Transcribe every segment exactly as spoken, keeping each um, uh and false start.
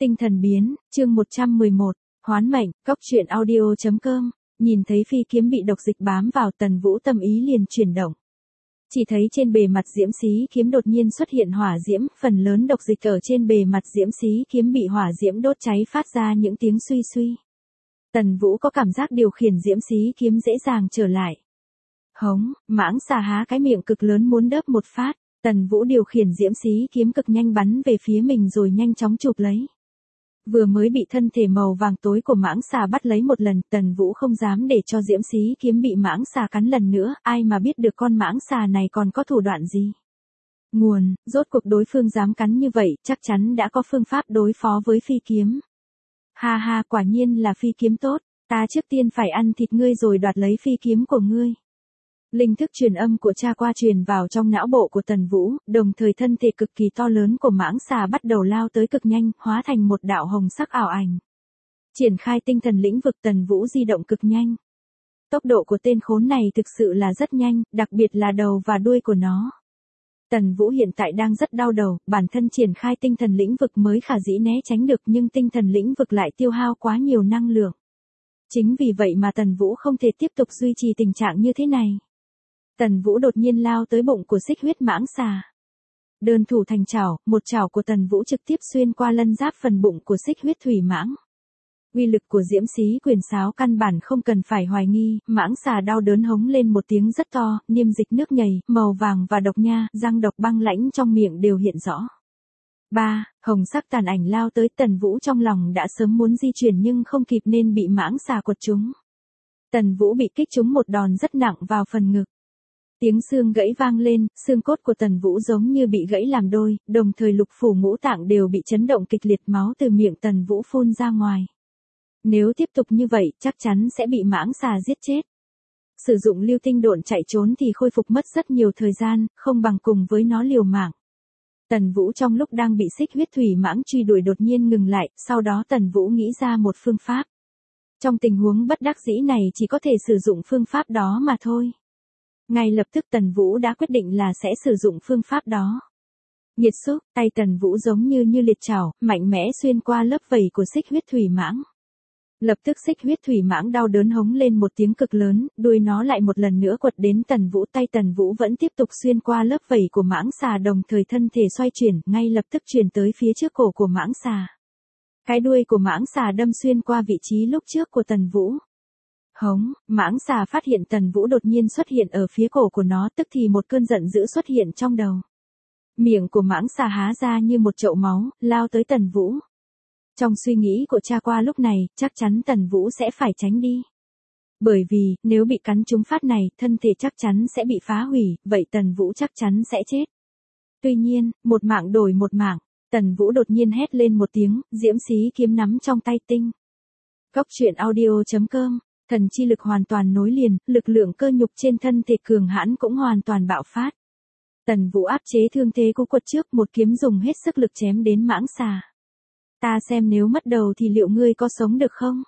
Tinh thần biến, chương một trăm mười một, hoán mệnh, cốc truyện audio chấm com, nhìn thấy phi kiếm bị độc dịch bám vào, Tần Vũ tâm ý liền chuyển động. Chỉ thấy trên bề mặt diễm xí kiếm đột nhiên xuất hiện hỏa diễm, phần lớn độc dịch ở trên bề mặt diễm xí kiếm bị hỏa diễm đốt cháy phát ra những tiếng suy suy. Tần Vũ có cảm giác điều khiển diễm xí kiếm dễ dàng trở lại. Hống, mãng xà há cái miệng cực lớn muốn đớp một phát, Tần Vũ điều khiển diễm xí kiếm cực nhanh bắn về phía mình rồi nhanh chóng chụp lấy. Vừa mới bị thân thể màu vàng tối của mãng xà bắt lấy một lần, Tần Vũ không dám để cho diễm xí kiếm bị mãng xà cắn lần nữa, ai mà biết được con mãng xà này còn có thủ đoạn gì. Nguồn, rốt cuộc đối phương dám cắn như vậy, chắc chắn đã có phương pháp đối phó với phi kiếm. Ha ha, quả nhiên là phi kiếm tốt, ta trước tiên phải ăn thịt ngươi rồi đoạt lấy phi kiếm của ngươi. Linh thức truyền âm của cha qua truyền vào trong não bộ của Tần Vũ, đồng thời thân thể cực kỳ to lớn của mãng xà bắt đầu lao tới cực nhanh, hóa thành một đạo hồng sắc ảo ảnh. Triển khai tinh thần lĩnh vực, Tần Vũ di động cực nhanh. Tốc độ của tên khốn này thực sự là rất nhanh, đặc biệt là đầu và đuôi của nó. Tần Vũ hiện tại đang rất đau đầu, bản thân triển khai tinh thần lĩnh vực mới khả dĩ né tránh được, nhưng tinh thần lĩnh vực lại tiêu hao quá nhiều năng lượng. Chính vì vậy mà Tần Vũ không thể tiếp tục duy trì tình trạng như thế này. Tần Vũ đột nhiên lao tới bụng của xích huyết mãng xà. Đơn thủ thành chảo, một chảo của Tần Vũ trực tiếp xuyên qua lân giáp phần bụng của xích huyết thủy mãng. Uy lực của diễm xí quyền sáo căn bản không cần phải hoài nghi, mãng xà đau đớn hống lên một tiếng rất to, niêm dịch nước nhầy, màu vàng và độc nha, răng độc băng lãnh trong miệng đều hiện rõ. ba. Hồng sắc tàn ảnh lao tới, Tần Vũ trong lòng đã sớm muốn di chuyển nhưng không kịp nên bị mãng xà quật trúng. Tần Vũ bị kích trúng một đòn rất nặng vào phần ngực. Tiếng xương gãy vang lên, xương cốt của Tần Vũ giống như bị gãy làm đôi, đồng thời lục phủ ngũ tạng đều bị chấn động kịch liệt, máu từ miệng Tần Vũ phun ra ngoài. Nếu tiếp tục như vậy, chắc chắn sẽ bị mãng xà giết chết. Sử dụng lưu tinh độn chạy trốn thì khôi phục mất rất nhiều thời gian, không bằng cùng với nó liều mạng. Tần Vũ trong lúc đang bị xích huyết thủy mãng truy đuổi đột nhiên ngừng lại, sau đó Tần Vũ nghĩ ra một phương pháp. Trong tình huống bất đắc dĩ này chỉ có thể sử dụng phương pháp đó mà thôi. Ngay lập tức Tần Vũ đã quyết định là sẽ sử dụng phương pháp đó. Nhiệt xúc, tay Tần Vũ giống như như liệt chảo, mạnh mẽ xuyên qua lớp vảy của xích huyết thủy mãng. Lập tức xích huyết thủy mãng đau đớn hống lên một tiếng cực lớn, đuôi nó lại một lần nữa quật đến Tần Vũ, tay Tần Vũ vẫn tiếp tục xuyên qua lớp vảy của mãng xà, đồng thời thân thể xoay chuyển, ngay lập tức chuyển tới phía trước cổ của mãng xà. Cái đuôi của mãng xà đâm xuyên qua vị trí lúc trước của Tần Vũ. Hống, mãng xà phát hiện Tần Vũ đột nhiên xuất hiện ở phía cổ của nó, tức thì một cơn giận dữ xuất hiện trong đầu. Miệng của mãng xà há ra như một chậu máu, lao tới Tần Vũ. Trong suy nghĩ của cha qua lúc này, chắc chắn Tần Vũ sẽ phải tránh đi. Bởi vì, nếu bị cắn trúng phát này, thân thể chắc chắn sẽ bị phá hủy, vậy Tần Vũ chắc chắn sẽ chết. Tuy nhiên, một mạng đổi một mạng, Tần Vũ đột nhiên hét lên một tiếng, diễm xí kiếm nắm trong tay tinh. Cốc truyện audio chấm com, thần chi lực hoàn toàn nối liền, lực lượng cơ nhục trên thân thể cường hãn cũng hoàn toàn bạo phát. Tần Vũ áp chế thương thế của quật trước, một kiếm dùng hết sức lực chém đến mãng xà. Ta xem nếu mất đầu thì liệu ngươi có sống được không?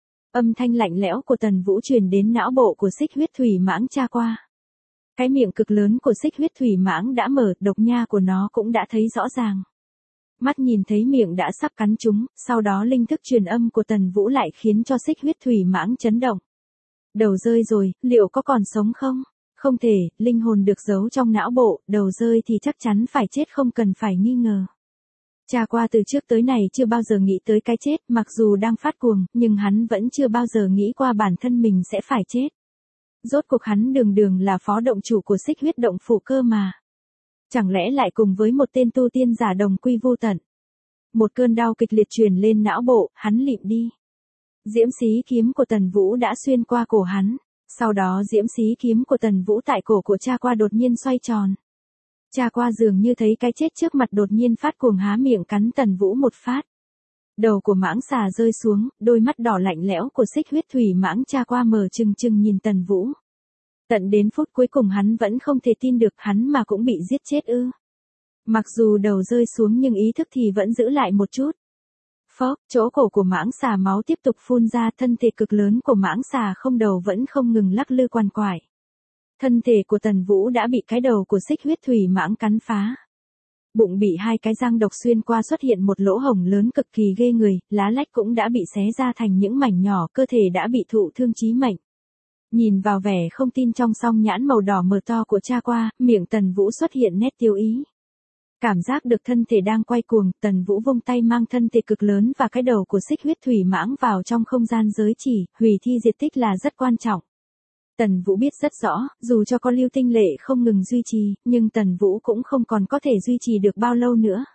Âm thanh lạnh lẽo của Tần Vũ truyền đến não bộ của xích huyết thủy mãng cha qua. Cái miệng cực lớn của xích huyết thủy mãng đã mở, độc nha của nó cũng đã thấy rõ ràng. Mắt nhìn thấy miệng đã sắp cắn chúng, sau đó linh thức truyền âm của Tần Vũ lại khiến cho xích huyết thủy mãng chấn động. Đầu rơi rồi, liệu có còn sống không? Không thể, linh hồn được giấu trong não bộ, đầu rơi thì chắc chắn phải chết không cần phải nghi ngờ. Cha qua từ trước tới này chưa bao giờ nghĩ tới cái chết, mặc dù đang phát cuồng, nhưng hắn vẫn chưa bao giờ nghĩ qua bản thân mình sẽ phải chết. Rốt cuộc hắn đường đường là phó động chủ của xích huyết động phủ cơ mà. Chẳng lẽ lại cùng với một tên tu tiên giả đồng quy vô tận. Một cơn đau kịch liệt truyền lên não bộ, hắn lịm đi. Diễm xí kiếm của Tần Vũ đã xuyên qua cổ hắn. Sau đó diễm xí kiếm của Tần Vũ tại cổ của cha qua đột nhiên xoay tròn. Cha qua dường như thấy cái chết trước mặt đột nhiên phát cuồng há miệng cắn Tần Vũ một phát. Đầu của mãng xà rơi xuống, đôi mắt đỏ lạnh lẽo của xích huyết thủy mãng cha qua mở trừng trừng nhìn Tần Vũ. Tận đến phút cuối cùng hắn vẫn không thể tin được, hắn mà cũng bị giết chết ư. Mặc dù đầu rơi xuống nhưng ý thức thì vẫn giữ lại một chút. Phốc, chỗ cổ của mãng xà máu tiếp tục phun ra, thân thể cực lớn của mãng xà không đầu vẫn không ngừng lắc lư quằn quại. Thân thể của Tần Vũ đã bị cái đầu của xích huyết thủy mãng cắn phá. Bụng bị hai cái răng độc xuyên qua xuất hiện một lỗ hổng lớn cực kỳ ghê người, lá lách cũng đã bị xé ra thành những mảnh nhỏ, cơ thể đã bị thụ thương chí mệnh. Nhìn vào vẻ không tin trong song nhãn màu đỏ mờ to của cha qua, miệng Tần Vũ xuất hiện nét tiêu ý. Cảm giác được thân thể đang quay cuồng, Tần Vũ vung tay mang thân thể cực lớn và cái đầu của xích huyết thủy mãng vào trong không gian giới chỉ, hủy thi diệt tích là rất quan trọng. Tần Vũ biết rất rõ, dù cho có lưu tinh lệ không ngừng duy trì, nhưng Tần Vũ cũng không còn có thể duy trì được bao lâu nữa.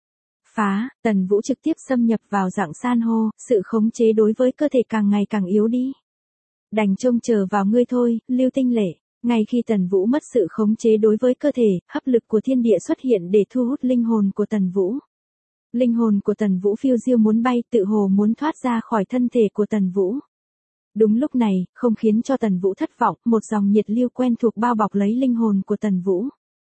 Phá, Tần Vũ trực tiếp xâm nhập vào dạng san hô, sự khống chế đối với cơ thể càng ngày càng yếu đi. Đành trông chờ vào ngươi thôi, lưu tinh lệ. Ngay khi Tần Vũ mất sự khống chế đối với cơ thể, hấp lực của thiên địa xuất hiện để thu hút linh hồn của Tần Vũ. Linh hồn của Tần Vũ phiêu diêu muốn bay, tự hồ muốn thoát ra khỏi thân thể của Tần Vũ. Đúng lúc này, không khiến cho Tần Vũ thất vọng, một dòng nhiệt lưu quen thuộc bao bọc lấy linh hồn của Tần Vũ.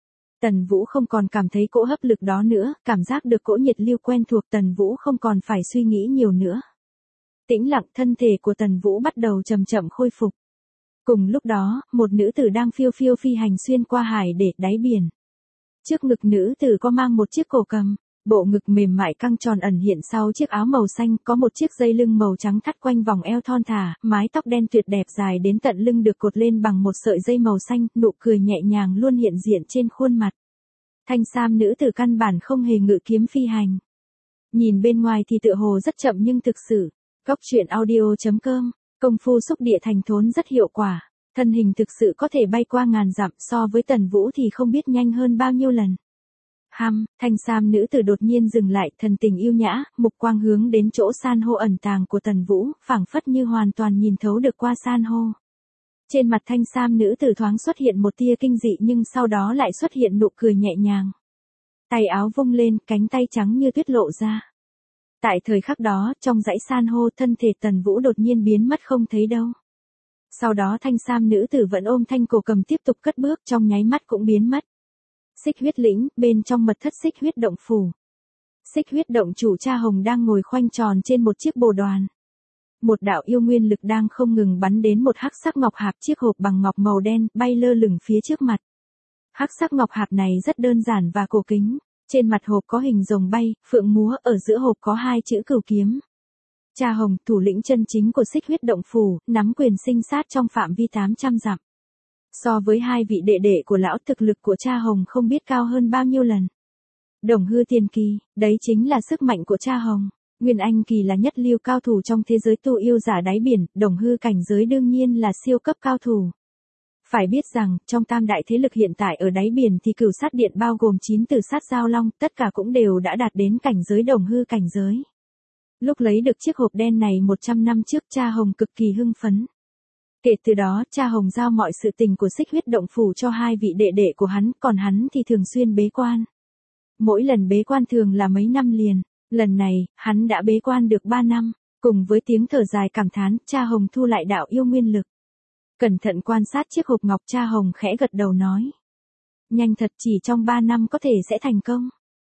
Tần Vũ không còn cảm thấy cỗ hấp lực đó nữa, cảm giác được cỗ nhiệt lưu quen thuộc, Tần Vũ không còn phải suy nghĩ nhiều nữa. Tĩnh lặng, thân thể của Tần Vũ bắt đầu chậm chậm khôi phục. Cùng lúc đó, một nữ tử đang phiêu phiêu phi hành xuyên qua hải để đáy biển. Trước ngực nữ tử có mang một chiếc cổ cầm, bộ ngực mềm mại căng tròn ẩn hiện sau chiếc áo màu xanh, có một chiếc dây lưng màu trắng thắt quanh vòng eo thon thả, mái tóc đen tuyệt đẹp dài đến tận lưng được cột lên bằng một sợi dây màu xanh, nụ cười nhẹ nhàng luôn hiện diện trên khuôn mặt. Thanh sam nữ tử căn bản không hề ngự kiếm phi hành. Nhìn bên ngoài thì tựa hồ rất chậm nhưng thực sự, Góc truyện audio chấm com, công phu xúc địa thành thốn rất hiệu quả, thân hình thực sự có thể bay qua ngàn dặm, so với Tần Vũ thì không biết nhanh hơn bao nhiêu lần. Hăm, thanh sam nữ tử đột nhiên dừng lại, thần tình yêu nhã, mục quang hướng đến chỗ san hô ẩn tàng của Tần Vũ, phảng phất như hoàn toàn nhìn thấu được qua san hô. Trên mặt thanh sam nữ tử thoáng xuất hiện một tia kinh dị nhưng sau đó lại xuất hiện nụ cười nhẹ nhàng. Tay áo vung lên, cánh tay trắng như tuyết lộ ra. Tại thời khắc đó, trong dãy san hô, thân thể Tần Vũ đột nhiên biến mất không thấy đâu. Sau đó thanh sam nữ tử vẫn ôm thanh cổ cầm tiếp tục cất bước, trong nháy mắt cũng biến mất. Xích huyết lĩnh, bên trong mật thất xích huyết động phủ. Xích huyết động chủ Cha Hồng đang ngồi khoanh tròn trên một chiếc bồ đoàn. Một đạo yêu nguyên lực đang không ngừng bắn đến một hắc sắc ngọc hạp, chiếc hộp bằng ngọc màu đen, bay lơ lửng phía trước mặt. Hắc sắc ngọc hạp này rất đơn giản và cổ kính. Trên mặt hộp có hình rồng bay, phượng múa, ở giữa hộp có hai chữ cửu kiếm. Cha Hồng, thủ lĩnh chân chính của xích huyết động phủ, nắm quyền sinh sát trong phạm vi tám trăm dặm. So với hai vị đệ đệ của lão, thực lực của Cha Hồng không biết cao hơn bao nhiêu lần. Đồng hư tiền kỳ, đấy chính là sức mạnh của Cha Hồng. Nguyên Anh kỳ là nhất lưu cao thủ trong thế giới tu yêu giả đáy biển, đồng hư cảnh giới đương nhiên là siêu cấp cao thủ. Phải biết rằng, trong tam đại thế lực hiện tại ở đáy biển thì cửu sát điện bao gồm chín tử sát giao long, tất cả cũng đều đã đạt đến cảnh giới đồng hư cảnh giới. Lúc lấy được chiếc hộp đen này một trăm năm trước, Cha Hồng cực kỳ hưng phấn. Kể từ đó, Cha Hồng giao mọi sự tình của xích huyết động phủ cho hai vị đệ đệ của hắn, còn hắn thì thường xuyên bế quan. Mỗi lần bế quan thường là mấy năm liền, lần này, hắn đã bế quan được ba năm, cùng với tiếng thở dài cảm thán, Cha Hồng thu lại đạo yêu nguyên lực. Cẩn thận quan sát chiếc hộp ngọc, Cha Hồng khẽ gật đầu nói. Nhanh thật, chỉ trong ba năm có thể sẽ thành công.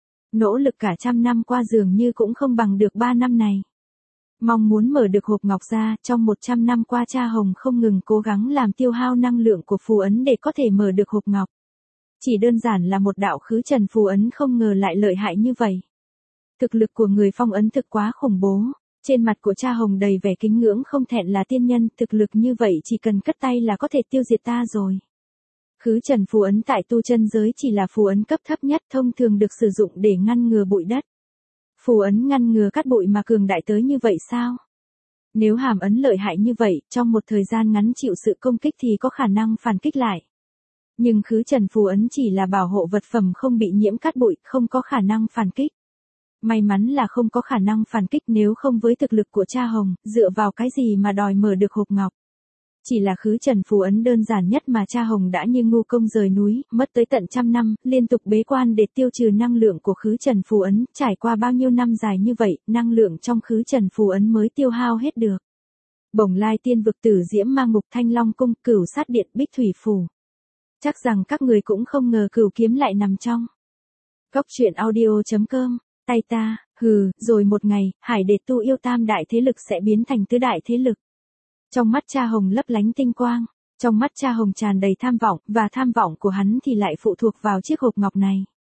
Nỗ lực cả trăm năm qua dường như cũng không bằng được ba năm này. Mong muốn mở được hộp ngọc ra, trong một trăm năm qua Cha Hồng không ngừng cố gắng làm tiêu hao năng lượng của phù ấn để có thể mở được hộp ngọc. Chỉ đơn giản là một đạo khứ trần phù ấn không ngờ lại lợi hại như vậy. Thực lực của người phong ấn thực quá khủng bố. Trên mặt của Cha Hồng đầy vẻ kính ngưỡng, không thẹn là tiên nhân, thực lực như vậy chỉ cần cất tay là có thể tiêu diệt ta rồi. Khứ trần phù ấn tại tu chân giới chỉ là phù ấn cấp thấp nhất, thông thường được sử dụng để ngăn ngừa bụi đất. Phù ấn ngăn ngừa cát bụi mà cường đại tới như vậy sao? Nếu hàm ấn lợi hại như vậy, trong một thời gian ngắn chịu sự công kích thì có khả năng phản kích lại. Nhưng khứ trần phù ấn chỉ là bảo hộ vật phẩm không bị nhiễm cát bụi, không có khả năng phản kích. May mắn là không có khả năng phản kích, nếu không với thực lực của Cha Hồng, dựa vào cái gì mà đòi mở được hộp ngọc. Chỉ là khứ trần phù ấn đơn giản nhất mà Cha Hồng đã như ngu công rời núi, mất tới tận trăm năm, liên tục bế quan để tiêu trừ năng lượng của khứ trần phù ấn, trải qua bao nhiêu năm dài như vậy, năng lượng trong khứ trần phù ấn mới tiêu hao hết được. Bồng Lai tiên vực, Tử Diễm Ma Ngục, Thanh Long cung, Cửu Sát điện, Bích Thủy phủ. Chắc rằng các người cũng không ngờ cửu kiếm lại nằm trong Góc truyện audio chấm com. Tay ta, hừ, rồi một ngày, hải đệ tu yêu tam đại thế lực sẽ biến thành tứ đại thế lực. Trong mắt Cha Hồng lấp lánh tinh quang, trong mắt Cha Hồng tràn đầy tham vọng, và tham vọng của hắn thì lại phụ thuộc vào chiếc hộp ngọc này.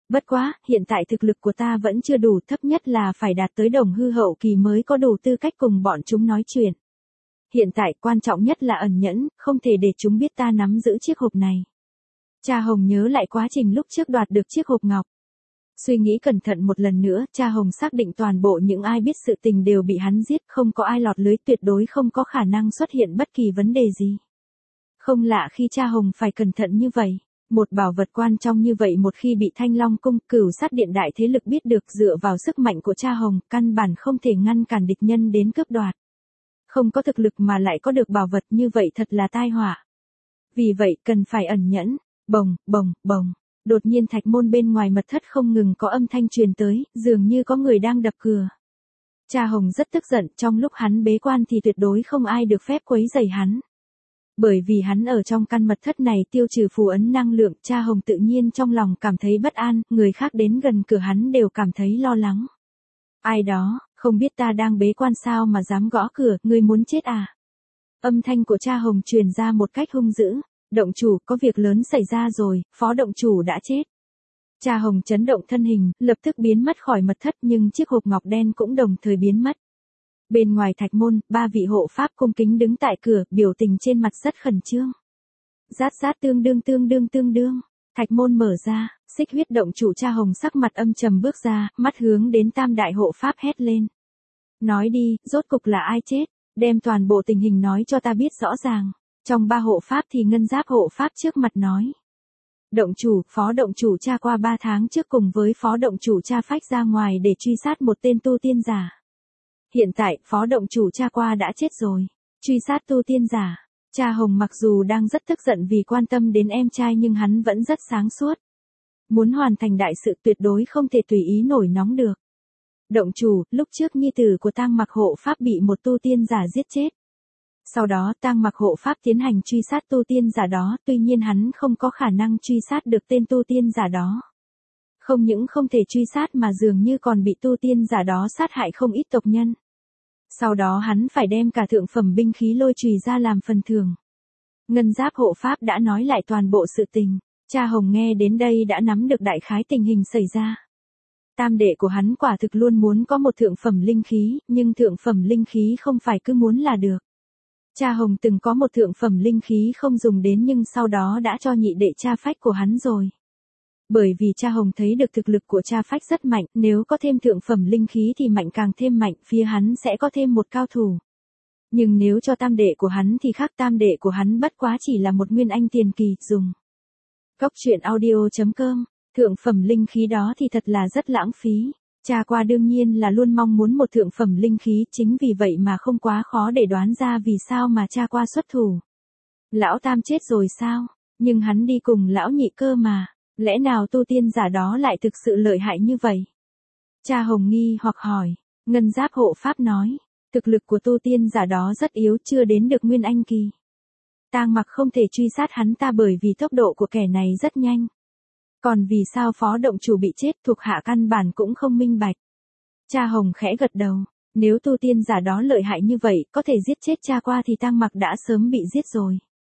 Bất quá, hiện tại thực lực của ta vẫn chưa đủ, thấp nhất là phải đạt tới đồng hư hậu kỳ mới có đủ tư cách cùng bọn chúng nói chuyện. Hiện tại quan trọng nhất là ẩn nhẫn, không thể để chúng biết ta nắm giữ chiếc hộp này. Cha Hồng nhớ lại quá trình lúc trước đoạt được chiếc hộp ngọc. Suy nghĩ cẩn thận một lần nữa, cha Hồng xác định toàn bộ những ai biết sự tình đều bị hắn giết, không có ai lọt lưới, tuyệt đối không có khả năng xuất hiện bất kỳ vấn đề gì. Không lạ khi cha Hồng phải cẩn thận như vậy. Một bảo vật quan trọng như vậy một khi bị Thanh Long Cung, Cửu Sát Điện đại thế lực biết được, dựa vào sức mạnh của cha Hồng, căn bản không thể ngăn cản địch nhân đến cướp đoạt. Không có thực lực mà lại có được bảo vật như vậy thật là tai họa. Vì vậy cần phải ẩn nhẫn. Bồng, bồng, bồng. Đột nhiên thạch môn bên ngoài mật thất không ngừng có âm thanh truyền tới, dường như có người đang đập cửa. Cha Hồng rất tức giận, trong lúc hắn bế quan thì tuyệt đối không ai được phép quấy rầy hắn. Bởi vì hắn ở trong căn mật thất này tiêu trừ phù ấn năng lượng, cha Hồng tự nhiên trong lòng cảm thấy bất an, người khác đến gần cửa hắn đều cảm thấy lo lắng. Ai đó, không biết ta đang bế quan sao mà dám gõ cửa, ngươi muốn chết à? Âm thanh của cha Hồng truyền ra một cách hung dữ. Động chủ, có việc lớn xảy ra rồi, phó động chủ đã chết. Cha Hồng chấn động thân hình, lập tức biến mất khỏi mật thất, nhưng chiếc hộp ngọc đen cũng đồng thời biến mất. Bên ngoài thạch môn, ba vị hộ pháp cung kính đứng tại cửa, biểu tình trên mặt rất khẩn trương. Rát rát tương đương tương đương tương đương, thạch môn mở ra, Xích Huyết động chủ cha Hồng sắc mặt âm trầm bước ra, mắt hướng đến tam đại hộ pháp hét lên. Nói đi, rốt cục là ai chết, đem toàn bộ tình hình nói cho ta biết rõ ràng. Trong ba hộ pháp thì ngân giáp hộ pháp trước mặt nói. Động chủ, phó động chủ cha qua ba tháng trước cùng với phó động chủ cha phách ra ngoài để truy sát một tên tu tiên giả. Hiện tại, phó động chủ cha qua đã chết rồi. Truy sát tu tiên giả. Cha Hồng mặc dù đang rất tức giận vì quan tâm đến em trai nhưng hắn vẫn rất sáng suốt. Muốn hoàn thành đại sự tuyệt đối không thể tùy ý nổi nóng được. Động chủ, lúc trước nhi tử của Tang Mặc hộ pháp bị một tu tiên giả giết chết. Sau đó Tang Mặc hộ pháp tiến hành truy sát tu tiên giả đó, tuy nhiên hắn không có khả năng truy sát được tên tu tiên giả đó. Không những không thể truy sát mà dường như còn bị tu tiên giả đó sát hại không ít tộc nhân. Sau đó hắn phải đem cả thượng phẩm binh khí lôi chùy ra làm phần thưởng. Ngân giáp hộ pháp đã nói lại toàn bộ sự tình, cha Hồng nghe đến đây đã nắm được đại khái tình hình xảy ra. Tam đệ của hắn quả thực luôn muốn có một thượng phẩm linh khí, nhưng thượng phẩm linh khí không phải cứ muốn là được. Cha Hồng từng có một thượng phẩm linh khí không dùng đến nhưng sau đó đã cho nhị đệ cha phách của hắn rồi. Bởi vì cha Hồng thấy được thực lực của cha phách rất mạnh, nếu có thêm thượng phẩm linh khí thì mạnh càng thêm mạnh, phía hắn sẽ có thêm một cao thủ. Nhưng nếu cho tam đệ của hắn thì khác, tam đệ của hắn bất quá chỉ là một nguyên anh tiền kỳ dùng. Cốc truyện audio chấm com, thượng phẩm linh khí đó thì thật là rất lãng phí. Cha qua đương nhiên là luôn mong muốn một thượng phẩm linh khí, chính vì vậy mà không quá khó để đoán ra vì sao mà cha qua xuất thủ. Lão tam chết rồi sao? Nhưng hắn đi cùng lão nhị cơ mà, lẽ nào tu tiên giả đó lại thực sự lợi hại như vậy? Cha Hồng nghi hoặc hỏi, ngân giáp hộ pháp nói, thực lực của tu tiên giả đó rất yếu, chưa đến được nguyên anh kỳ. Tang Mặc không thể truy sát hắn ta bởi vì tốc độ của kẻ này rất nhanh. Còn vì sao phó động chủ bị chết, thuộc hạ căn bản cũng không minh bạch. Cha Hồng khẽ gật đầu, nếu tu tiên giả đó lợi hại như vậy, có thể giết chết cha qua thì Tang Mặc đã sớm bị giết rồi.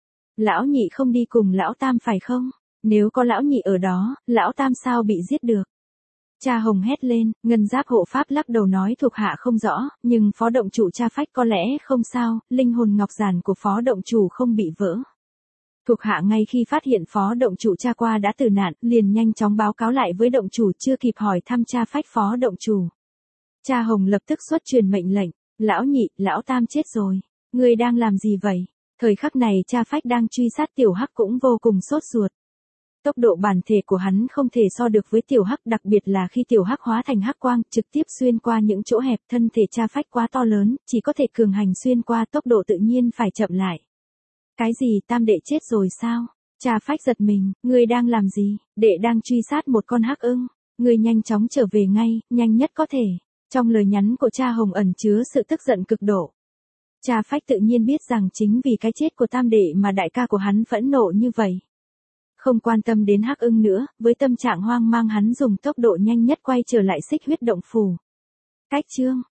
Lão nhị không đi cùng lão tam phải không? Nếu có lão nhị ở đó, lão tam sao bị giết được? Cha Hồng hét lên, ngân giáp hộ pháp lắc đầu nói thuộc hạ không rõ, nhưng phó động chủ cha phách có lẽ không sao, linh hồn ngọc giản của phó động chủ không bị vỡ. Thuộc hạ ngay khi phát hiện phó động chủ cha qua đã tử nạn, liền nhanh chóng báo cáo lại với động chủ, chưa kịp hỏi thăm cha phách phó động chủ. Cha Hồng lập tức xuất truyền mệnh lệnh, lão nhị, lão tam chết rồi, ngươi đang làm gì vậy? Thời khắc này cha phách đang truy sát tiểu hắc cũng vô cùng sốt ruột. Tốc độ bản thể của hắn không thể so được với tiểu hắc, đặc biệt là khi tiểu hắc hóa thành hắc quang, trực tiếp xuyên qua những chỗ hẹp, thân thể cha phách quá to lớn, chỉ có thể cường hành xuyên qua, tốc độ tự nhiên phải chậm lại. Cái gì, tam đệ chết rồi sao? Cha phách giật mình, ngươi đang làm gì? Đệ đang truy sát một con hắc ưng, ngươi nhanh chóng trở về ngay, nhanh nhất có thể. Trong lời nhắn của cha Hồng ẩn chứa sự tức giận cực độ. Cha phách tự nhiên biết rằng chính vì cái chết của tam đệ mà đại ca của hắn phẫn nộ như vậy. Không quan tâm đến hắc ưng nữa, với tâm trạng hoang mang hắn dùng tốc độ nhanh nhất quay trở lại Xích Huyết động phủ. Cách chương